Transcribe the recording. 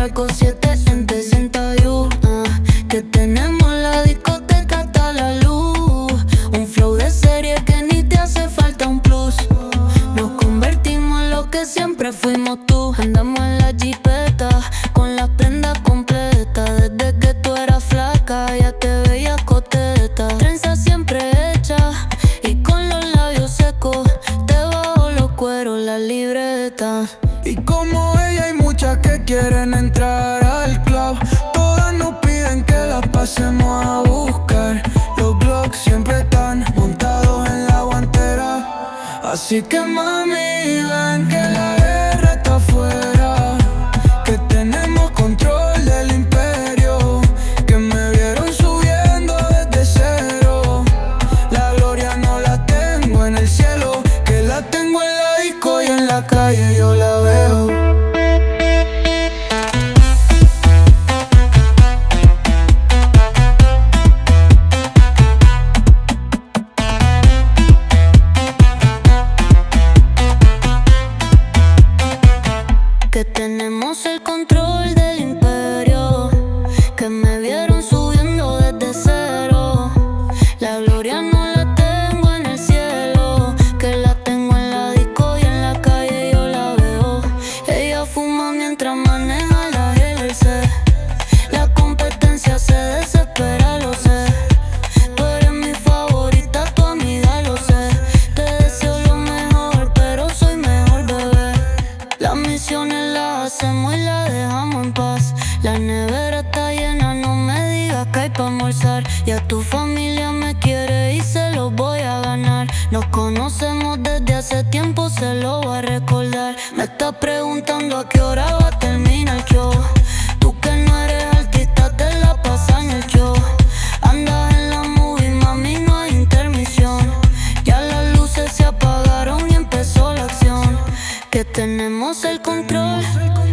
Trago 7 en 61, que tenemos la discoteca hasta la luz. Un flow de serie que ni te hace falta un plus. Nos convertimos en lo que siempre fuimos tú. Andamos en la jipeta con las prendas completas. Desde que tú eras flaca ya te veía coteta. Trenza siempre hecha y con los labios secos. Te bajo los cueros, la libreta. Y como ella hay muchas que quieren entrar al club. Todas nos piden que las pasemos a buscar. Los Glocks siempre están montados en la guantera. Así que mami, ven que la guerra está afuera, que tenemos control del imperio, que me vieron subiendo desde cero. La gloria no la tengo en el cielo, que la tengo en la disco y en la calle yo la veo. Que tenemos el control del imperio, que me vieron subiendo desde cero. La gloria no la tengo en el cielo, que la tengo en la disco y en la calle yo la veo. Ella fuma mientras maneja la GLC. La competencia se desespera, lo sé. Tú eres mi favorita, tu amiga, lo sé. Te deseo lo mejor, pero soy mejor, bebé. Las misiones las hacemos y la dejamos en paz. La nevera está llena, no me digas que hay pa' almorzar. Ya tu familia me quiere y se lo voy a ganar. Nos conocemos desde hace tiempo, se lo voy a recordar. Me estás preguntando a qué hora va a terminar el show. Tú que no eres artista te la pasas en el show. Andas en la movie, mami, no hay intermisión. Ya las luces se apagaron y empezó la acción. Que tenemos el control